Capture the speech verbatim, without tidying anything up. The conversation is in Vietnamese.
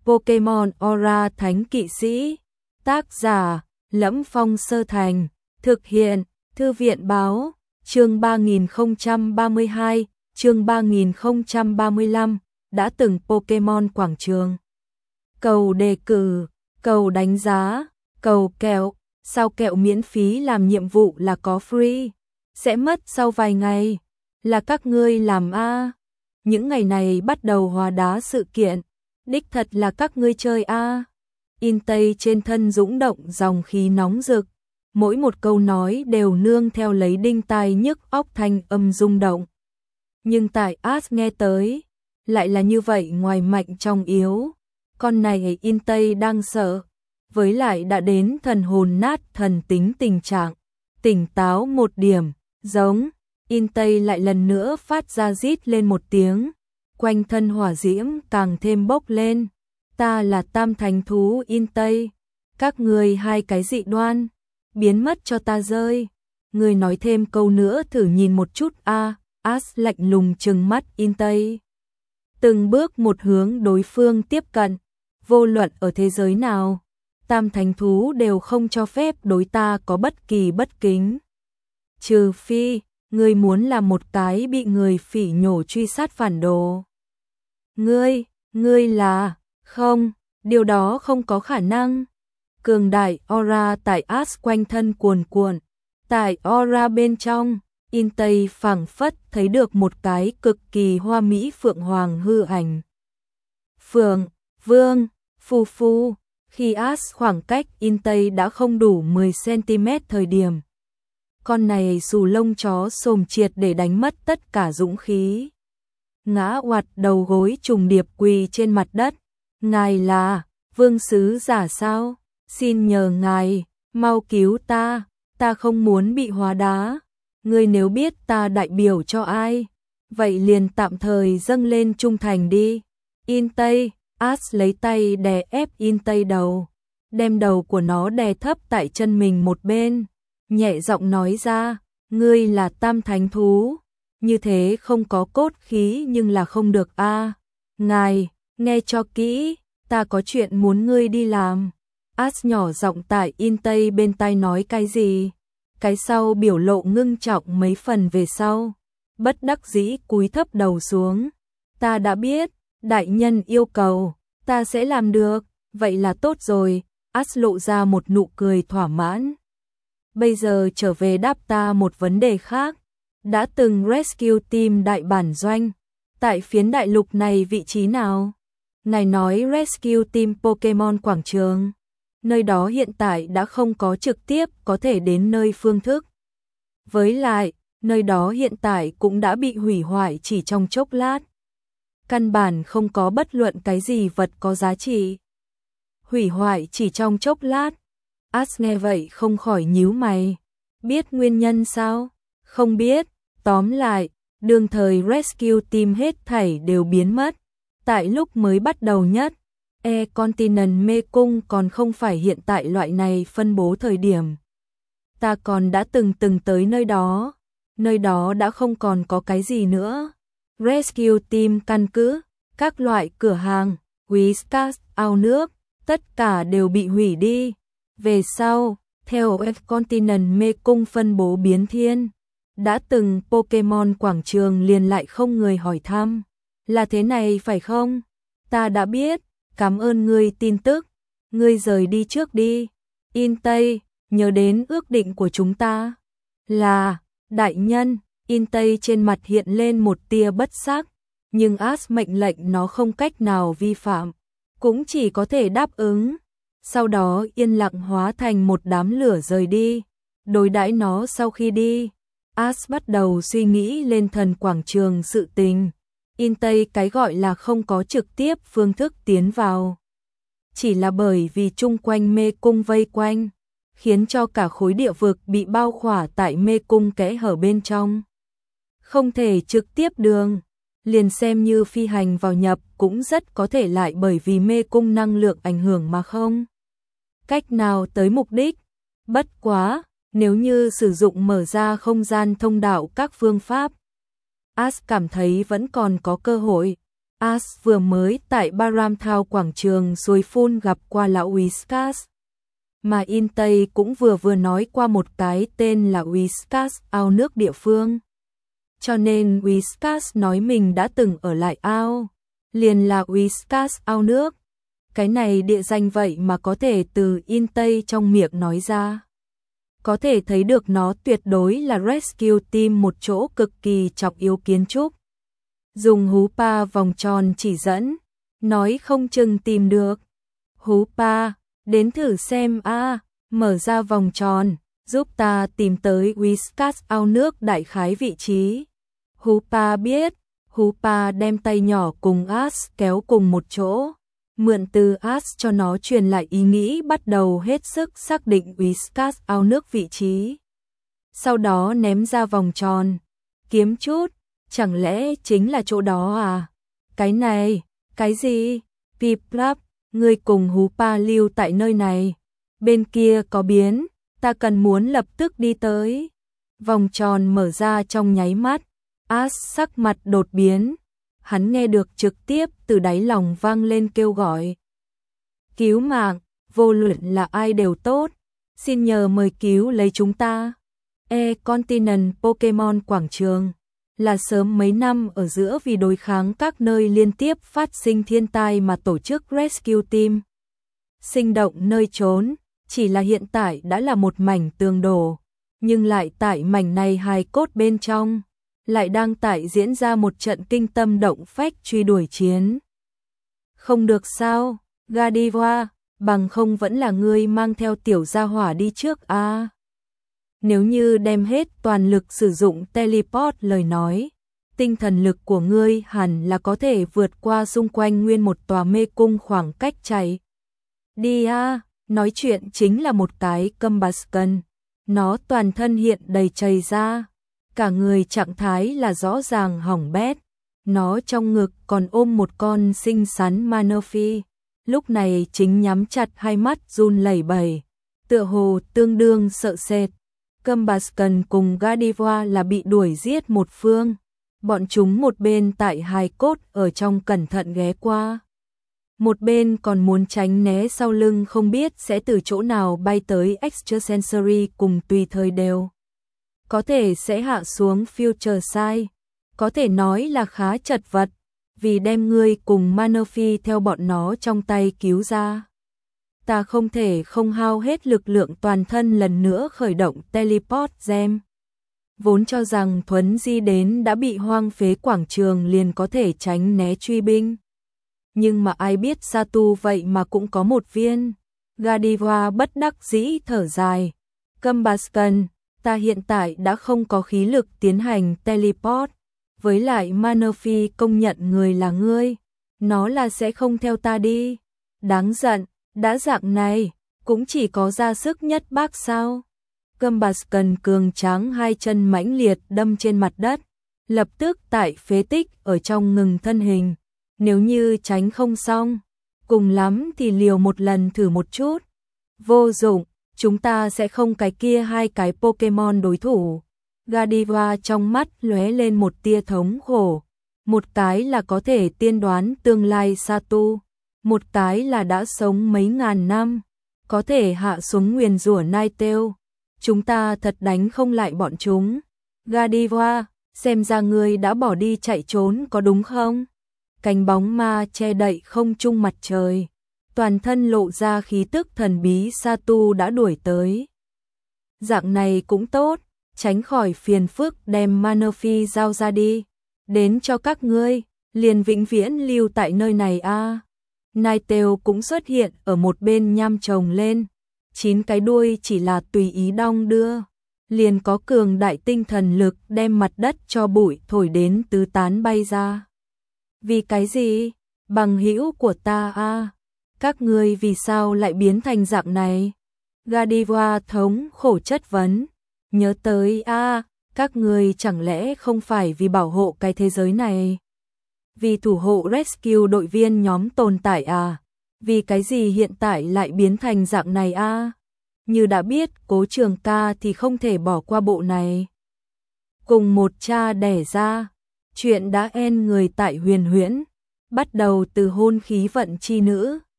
Pokemon Aura Thánh Kỵ Sĩ. Tác giả: Lẫm Phong Sơ Thành. Thực hiện: Thư viện báo. Chương ba nghìn không trăm ba mươi hai, chương ba nghìn không trăm ba mươi lăm, đã từng Pokemon quảng trường. Cầu đề cử, cầu đánh giá, cầu kẹo, sao kẹo miễn phí làm nhiệm vụ là có free, sẽ mất sau vài ngày, là các ngươi làm a. Những ngày này bắt đầu hóa đá sự kiện, đích thật là các ngươi chơi a. In Tây trên thân dũng động dòng khí nóng rực, mỗi một câu nói đều nương theo lấy đinh tai nhức óc thanh âm rung động. Nhưng tại Ash nghe tới, lại là như vậy ngoài mạnh trong yếu. Con này In Tây đang sợ, với lại đã đến thần hồn nát thần tính tình trạng, tỉnh táo một điểm, giống. In Tây lại lần nữa phát ra rít lên một tiếng, quanh thân hỏa diễm càng thêm bốc lên. Ta là Tam Thánh Thú In Tây, các người hai cái dị đoan, biến mất cho ta rơi. Người nói thêm câu nữa thử nhìn một chút a. À. Ash lạnh lùng trừng mắt In Tây, từng bước một hướng đối phương tiếp cận. Vô luận ở thế giới nào, Tam Thánh Thú đều không cho phép đối ta có bất kỳ bất kính. Trừ phi, ngươi muốn là một cái bị người phỉ nhổ truy sát phản đồ. Ngươi, ngươi là, không, điều đó không có khả năng. Cường đại aura tại Ash quanh thân cuồn cuộn, tại aura bên trong, In Tây phảng phất thấy được một cái cực kỳ hoa mỹ phượng hoàng hư ảnh. Phượng, vương, phù phù, khi Ash khoảng cách In Tây đã không đủ mười xăng-ti-mét thời điểm. Con này xù lông chó xồm triệt để đánh mất tất cả dũng khí. Ngã oạt đầu gối trùng điệp quỳ trên mặt đất. Ngài là vương sứ giả sao? Xin nhờ ngài, mau cứu ta, ta không muốn bị hóa đá. Ngươi nếu biết ta đại biểu cho ai, vậy liền tạm thời dâng lên trung thành đi. In Tây, Ash lấy tay đè ép In Tây đầu, đem đầu của nó đè thấp tại chân mình một bên, nhẹ giọng nói ra, ngươi là Tam Thánh Thú, như thế không có cốt khí nhưng là không được a. À. Ngài, nghe cho kỹ, ta có chuyện muốn ngươi đi làm. Ash nhỏ giọng tại In Tây bên tai nói cái gì, cái sau biểu lộ ngưng trọng mấy phần về sau, bất đắc dĩ cúi thấp đầu xuống. Ta đã biết, đại nhân yêu cầu, ta sẽ làm được, vậy là tốt rồi. Ash lộ ra một nụ cười thỏa mãn. Bây giờ trở về đáp ta một vấn đề khác. Đã từng Rescue Team đại bản doanh, tại phiến đại lục này vị trí nào? Ngài nói Rescue Team Pokemon quảng trường. Nơi đó hiện tại đã không có trực tiếp có thể đến nơi phương thức. Với lại, nơi đó hiện tại cũng đã bị hủy hoại chỉ trong chốc lát. Căn bản không có bất luận cái gì vật có giá trị. Hủy hoại chỉ trong chốc lát. Ash nghe vậy không khỏi nhíu mày. Biết nguyên nhân sao? Không biết. Tóm lại, đương thời Rescue Team hết thảy đều biến mất. Tại lúc mới bắt đầu nhất, E-Continent mê cung còn không phải hiện tại loại này phân bố thời điểm. Ta còn đã từng từng tới nơi đó. Nơi đó đã không còn có cái gì nữa. Rescue Team căn cứ, các loại cửa hàng, Whiskas, ao nước, tất cả đều bị hủy đi. Về sau, theo E-Continent mê cung phân bố biến thiên, đã từng Pokemon quảng trường liền lại không người hỏi thăm. Là thế này phải không? Ta đã biết, cảm ơn ngươi tin tức. Ngươi rời đi trước đi. In Tây, nhớ đến ước định của chúng ta. Là, đại nhân. In Tây trên mặt hiện lên một tia bất giác, nhưng Ash mệnh lệnh nó không cách nào vi phạm, cũng chỉ có thể đáp ứng. Sau đó yên lặng hóa thành một đám lửa rời đi. Đối đãi nó sau khi đi, Ash bắt đầu suy nghĩ lên thần quảng trường sự tình. In Tây cái gọi là không có trực tiếp phương thức tiến vào, chỉ là bởi vì chung quanh mê cung vây quanh, khiến cho cả khối địa vực bị bao khỏa tại mê cung kẽ hở bên trong. Không thể trực tiếp đường, liền xem như phi hành vào nhập cũng rất có thể lại bởi vì mê cung năng lượng ảnh hưởng mà không cách nào tới mục đích. Bất quá, nếu như sử dụng mở ra không gian thông đạo các phương pháp, Ash cảm thấy vẫn còn có cơ hội. Ash vừa mới tại Baramthau quảng trường suối phun gặp qua lão Whiskas. Mà In Tây cũng vừa vừa nói qua một cái tên là Whiskas, ao nước địa phương. Cho nên Whiskas nói mình đã từng ở lại ao, liền là Whiskas ao nước. Cái này địa danh vậy mà có thể từ In Tây trong miệng nói ra. Có thể thấy được nó tuyệt đối là Rescue Team một chỗ cực kỳ trọng yếu kiến trúc. Dùng hú pa vòng tròn chỉ dẫn, nói không chừng tìm được. Hú pa, đến thử xem a, mở ra vòng tròn, giúp ta tìm tới Whiskas ao nước đại khái vị trí. Hú pa biết, hú pa đem tay nhỏ cùng Ash kéo cùng một chỗ. Mượn từ Ash cho nó truyền lại ý nghĩ bắt đầu hết sức xác định Whiskas ao nước vị trí. Sau đó ném ra vòng tròn. Kiếm chút, chẳng lẽ chính là chỗ đó à? Cái này, cái gì? Piplap, ngươi cùng hú pa lưu tại nơi này. Bên kia có biến, ta cần muốn lập tức đi tới. Vòng tròn mở ra trong nháy mắt. Ash sắc mặt đột biến. Hắn nghe được trực tiếp từ đáy lòng vang lên kêu gọi. Cứu mạng, vô luận là ai đều tốt. Xin nhờ mời cứu lấy chúng ta. E-Continent Pokemon Quảng Trường là sớm mấy năm ở giữa vì đối kháng các nơi liên tiếp phát sinh thiên tai mà tổ chức Rescue Team. Sinh động nơi trốn, chỉ là hiện tại đã là một mảnh tường đổ, nhưng lại tại mảnh này hài cốt bên trong, lại đang tại diễn ra một trận kinh tâm động phách truy đuổi chiến. Không được sao, Godiva, bằng không vẫn là ngươi mang theo tiểu gia hỏa đi trước a. À. Nếu như đem hết toàn lực sử dụng teleport lời nói, tinh thần lực của ngươi hẳn là có thể vượt qua xung quanh nguyên một tòa mê cung khoảng cách chạy. Đi a, à, nói chuyện chính là một cái Combusken, nó toàn thân hiện đầy chảy ra, cả người trạng thái là rõ ràng hỏng bét, nó trong ngực còn ôm một con xinh xắn Manaphy, lúc này chính nhắm chặt hai mắt run lẩy bẩy, tựa hồ tương đương sợ sệt. Combusken cùng Godiva là bị đuổi giết một phương, bọn chúng một bên tại hài cốt ở trong cẩn thận ghé qua, một bên còn muốn tránh né sau lưng không biết sẽ từ chỗ nào bay tới Extrasensory cùng tùy thời đều. Có thể sẽ hạ xuống Future Sight, có thể nói là khá chật vật, vì đem ngươi cùng Manaphy theo bọn nó trong tay cứu ra. Ta không thể không hao hết lực lượng toàn thân lần nữa khởi động teleport gem. Vốn cho rằng thuấn di đến đã bị hoang phế quảng trường liền có thể tránh né truy binh. Nhưng mà ai biết Satu vậy mà cũng có một viên. Godiva bất đắc dĩ thở dài. Combusken, ta hiện tại đã không có khí lực tiến hành teleport. Với lại Manaphy công nhận người là ngươi. Nó là sẽ không theo ta đi. Đáng giận. Đã dạng này, cũng chỉ có ra sức nhất bác sao. Combusken cường tráng hai chân mãnh liệt đâm trên mặt đất, lập tức tại phế tích ở trong ngừng thân hình. Nếu như tránh không xong, cùng lắm thì liều một lần thử một chút. Vô dụng, chúng ta sẽ không cái kia hai cái Pokemon đối thủ. Godiva trong mắt lóe lên một tia thống khổ. Một cái là có thể tiên đoán tương lai Satu. Một cái là đã sống mấy ngàn năm, có thể hạ xuống nguyền rủa Ninetale. Chúng ta thật đánh không lại bọn chúng. Godiva, xem ra ngươi đã bỏ đi chạy trốn có đúng không? Cánh bóng ma che đậy không trung mặt trời, toàn thân lộ ra khí tức thần bí Satu đã đuổi tới. Dạng này cũng tốt, tránh khỏi phiền phức đem Manaphy giao ra đi. Đến cho các ngươi, liền vĩnh viễn lưu tại nơi này a. À. Ninetale cũng xuất hiện ở một bên nham chồng lên, chín cái đuôi chỉ là tùy ý đong đưa, liền có cường đại tinh thần lực đem mặt đất cho bụi thổi đến tứ tán bay ra. Vì cái gì? Bằng hữu của ta a, à? Các ngươi vì sao lại biến thành dạng này? Godiva thống khổ chất vấn, nhớ tới a, à, các ngươi chẳng lẽ không phải vì bảo hộ cái thế giới này? Vì thủ hộ Rescue đội viên nhóm tồn tại à? Vì cái gì hiện tại lại biến thành dạng này a? À? Như đã biết Cố Trường Ca thì không thể bỏ qua bộ này. Cùng một cha đẻ ra, chuyện đã en người tại huyền huyễn. bắt đầu từ hôn khí vận chi nữ.